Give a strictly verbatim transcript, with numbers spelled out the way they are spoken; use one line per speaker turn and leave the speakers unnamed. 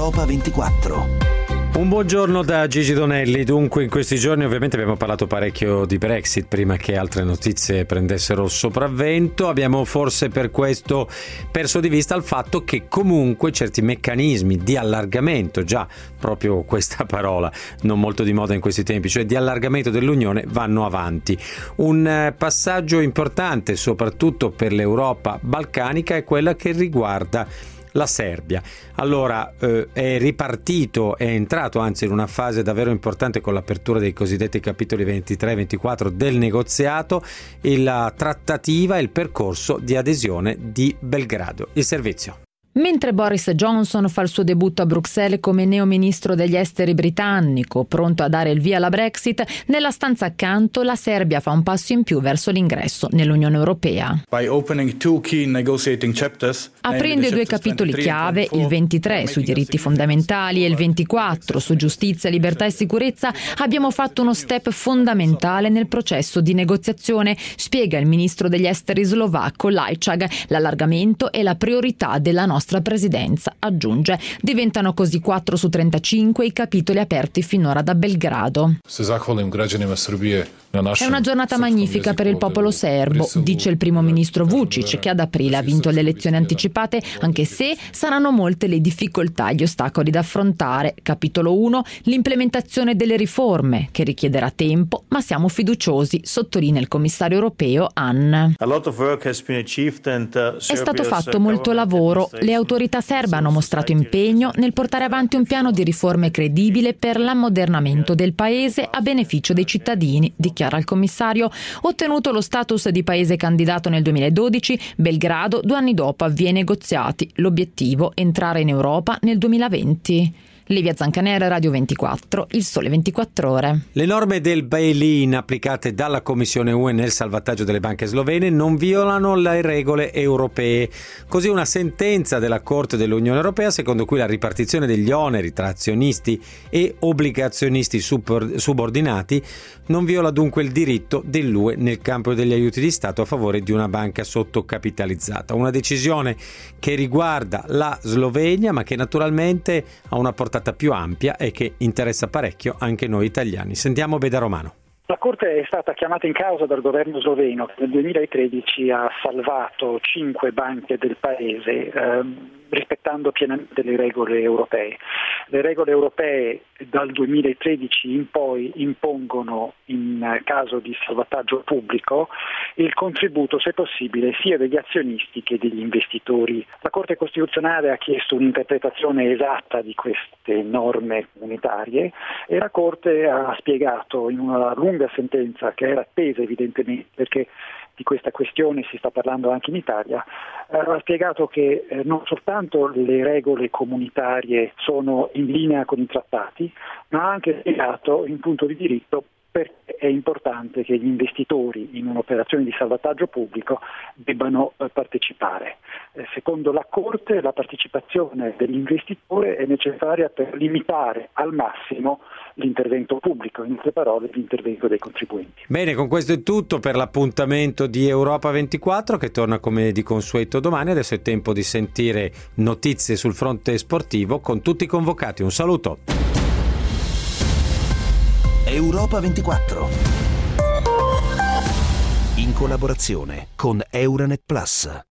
Europa ventiquattro.
Un buongiorno da Gigi Donelli. Dunque, in questi giorni ovviamente abbiamo parlato parecchio di Brexit prima che altre notizie prendessero sopravvento. Abbiamo forse per questo perso di vista il fatto che comunque certi meccanismi di allargamento, già proprio questa parola non molto di moda in questi tempi, cioè di allargamento dell'Unione, vanno avanti. Un passaggio importante soprattutto per l'Europa balcanica è quella che riguarda la Serbia. Allora eh, è ripartito, è entrato anzi in una fase davvero importante con l'apertura dei cosiddetti capitoli ventitré e ventiquattro del negoziato, la trattativa e il percorso di adesione di Belgrado. Il servizio.
Mentre Boris Johnson fa il suo debutto a Bruxelles come neo ministro degli esteri britannico, pronto a dare il via alla Brexit, nella stanza accanto la Serbia fa un passo in più verso l'ingresso nell'Unione Europea. Aprendo i due capitoli chiave, il ventitré sui diritti fondamentali e il ventiquattro su giustizia, libertà e sicurezza, abbiamo fatto uno step fondamentale nel processo di negoziazione, spiega il ministro degli esteri slovacco Lajčák. L'allargamento è la priorità della nostra presidenza, aggiunge. Diventano così quattro su trentacinque i capitoli aperti finora da Belgrado. È una giornata magnifica per il popolo serbo, dice il primo ministro Vučić, che ad aprile ha vinto le elezioni anticipate, anche se saranno molte le difficoltà e gli ostacoli da affrontare. Capitolo uno, l'implementazione delle riforme, che richiederà tempo, ma siamo fiduciosi, sottolinea il commissario europeo Hahn. È stato fatto molto lavoro. Le autorità serbe hanno mostrato impegno nel portare avanti un piano di riforme credibile per l'ammodernamento del paese a beneficio dei cittadini, dichiara il commissario. Ottenuto lo status di paese candidato nel duemiladodici, Belgrado due anni dopo avvia i negoziati. L'obiettivo, entrare in Europa nel duemilaventi. Livia Zancanera, Radio ventiquattro, Il Sole ventiquattro Ore.
Le norme del bail-in applicate dalla Commissione U E nel salvataggio delle banche slovene non violano le regole europee. Così una sentenza della Corte dell'Unione Europea secondo cui la ripartizione degli oneri tra azionisti e obbligazionisti subordinati non viola dunque il diritto dell'U E nel campo degli aiuti di Stato a favore di una banca sottocapitalizzata. Una decisione che riguarda la Slovenia, ma che naturalmente ha una portata più ampia e che interessa parecchio anche noi italiani. Sentiamo Beda Romano.
La Corte è stata chiamata in causa dal governo sloveno che nel duemilatredici ha salvato cinque banche del paese ehm, rispettando pienamente le regole europee. Le regole europee dal duemilatredici in poi impongono in caso di salvataggio pubblico il contributo, se possibile, sia degli azionisti che degli investitori. La Corte Costituzionale ha chiesto un'interpretazione esatta di queste norme comunitarie e la Corte ha spiegato in una lunga sentenza che era attesa evidentemente perché di questa questione si sta parlando anche in Italia, eh, ha spiegato che eh, non soltanto le regole comunitarie sono in linea con i trattati, ma ha anche spiegato in punto di diritto perché è importante che gli investitori in un'operazione di salvataggio pubblico debbano eh, partecipare. Eh, secondo la Corte la partecipazione dell'investitore è necessaria per limitare al massimo l'intervento pubblico, in altre parole l'intervento dei contribuenti.
Bene, con questo è tutto per l'appuntamento di Europa ventiquattro che torna come di consueto domani. Adesso è tempo di sentire notizie sul fronte sportivo con tutti i convocati. Un saluto.
Europa ventiquattro in collaborazione con Euranet Plus.